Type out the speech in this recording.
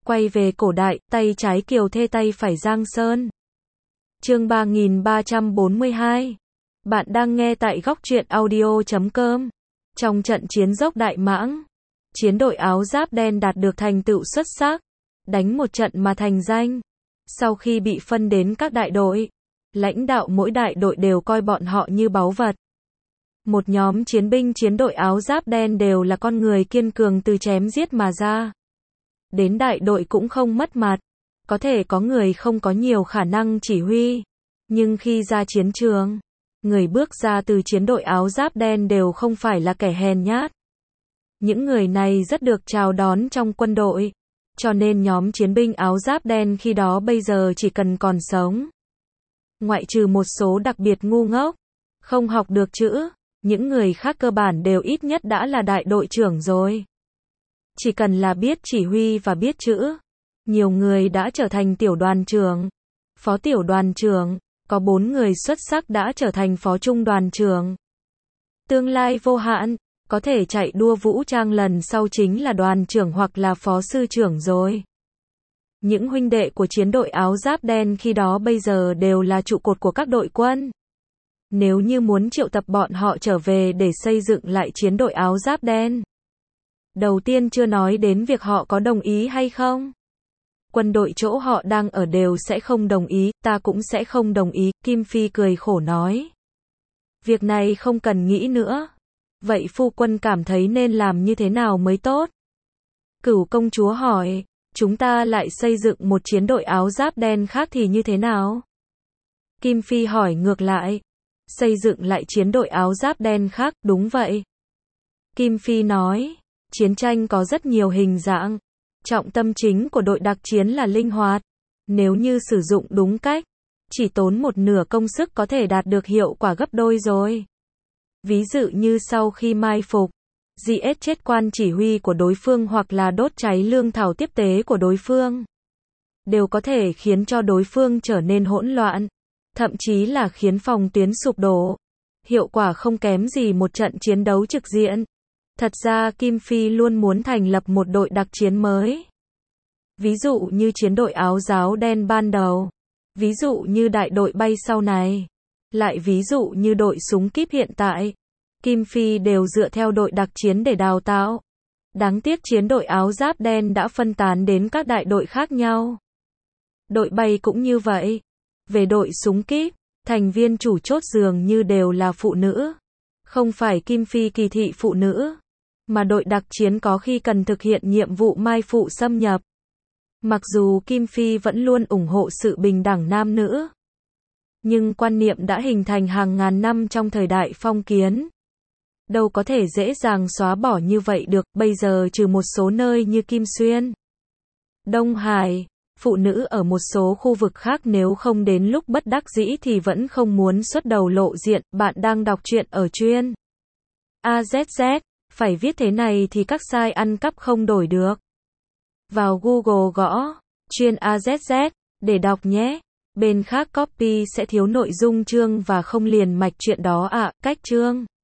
Quay về cổ đại, tay trái Kiều Thê tay phải Giang Sơn. Chương 3342. Bạn đang nghe tại góc truyện audio.com. Trong trận chiến dốc Đại Mãng, chiến đội áo giáp đen đạt được thành tựu xuất sắc, đánh một trận mà thành danh. Sau khi bị phân đến các đại đội, lãnh đạo mỗi đại đội đều coi bọn họ như báu vật. Một nhóm chiến binh chiến đội áo giáp đen đều là con người kiên cường từ chém giết mà ra. Đến đại đội cũng không mất mặt. Có thể có người không có nhiều khả năng chỉ huy, nhưng khi ra chiến trường, người bước ra từ chiến đội áo giáp đen đều không phải là kẻ hèn nhát. Những người này rất được chào đón trong quân đội, cho nên nhóm chiến binh áo giáp đen khi đó bây giờ chỉ cần còn sống. Ngoại trừ một số đặc biệt ngu ngốc, không học được chữ, những người khác cơ bản đều ít nhất đã là đại đội trưởng rồi. Chỉ cần là biết chỉ huy và biết chữ, nhiều người đã trở thành tiểu đoàn trưởng, phó tiểu đoàn trưởng, có 4 người xuất sắc đã trở thành phó trung đoàn trưởng. Tương lai vô hạn, có thể chạy đua vũ trang lần sau chính là đoàn trưởng hoặc là phó sư trưởng rồi. Những huynh đệ của chiến đội áo giáp đen khi đó bây giờ đều là trụ cột của các đội quân. Nếu như muốn triệu tập bọn họ trở về để xây dựng lại chiến đội áo giáp đen, đầu tiên chưa nói đến việc họ có đồng ý hay không. Quân đội chỗ họ đang ở đều sẽ không đồng ý, ta cũng sẽ không đồng ý, Kim Phi cười khổ nói. Việc này không cần nghĩ nữa. Vậy phu quân cảm thấy nên làm như thế nào mới tốt? Cửu công chúa hỏi, chúng ta lại xây dựng một chiến đội áo giáp đen khác thì như thế nào? Kim Phi hỏi ngược lại, xây dựng lại chiến đội áo giáp đen khác, đúng vậy. Kim Phi nói, chiến tranh có rất nhiều hình dạng. Trọng tâm chính của đội đặc chiến là linh hoạt. Nếu như sử dụng đúng cách, chỉ tốn một nửa công sức có thể đạt được hiệu quả gấp đôi rồi. Ví dụ như sau khi mai phục, giết chết quan chỉ huy của đối phương hoặc là đốt cháy lương thảo tiếp tế của đối phương, đều có thể khiến cho đối phương trở nên hỗn loạn, thậm chí là khiến phòng tuyến sụp đổ. Hiệu quả không kém gì một trận chiến đấu trực diện. Thật ra Kim Phi luôn muốn thành lập một đội đặc chiến mới. Ví dụ như chiến đội áo giáo đen ban đầu. Ví dụ như đại đội bay sau này. Lại ví dụ như đội súng kíp hiện tại. Kim Phi đều dựa theo đội đặc chiến để đào tạo. Đáng tiếc chiến đội áo giáp đen đã phân tán đến các đại đội khác nhau. Đội bay cũng như vậy. Về đội súng kíp, thành viên chủ chốt dường như đều là phụ nữ. Không phải Kim Phi kỳ thị phụ nữ, mà đội đặc chiến có khi cần thực hiện nhiệm vụ mai phụ xâm nhập. Mặc dù Kim Phi vẫn luôn ủng hộ sự bình đẳng nam nữ, nhưng quan niệm đã hình thành hàng ngàn năm trong thời đại phong kiến. Đâu có thể dễ dàng xóa bỏ như vậy được, bây giờ trừ một số nơi như Kim Xuyên, Đông Hải, phụ nữ ở một số khu vực khác nếu không đến lúc bất đắc dĩ thì vẫn không muốn xuất đầu lộ diện. Bạn đang đọc truyện ở chuyên AZZ. Phải viết thế này thì các site ăn cắp không đổi được. Vào Google gõ chuyên AZZ để đọc nhé. Bên khác copy sẽ thiếu nội dung chương và không liền mạch chuyện đó ạ. Cách chương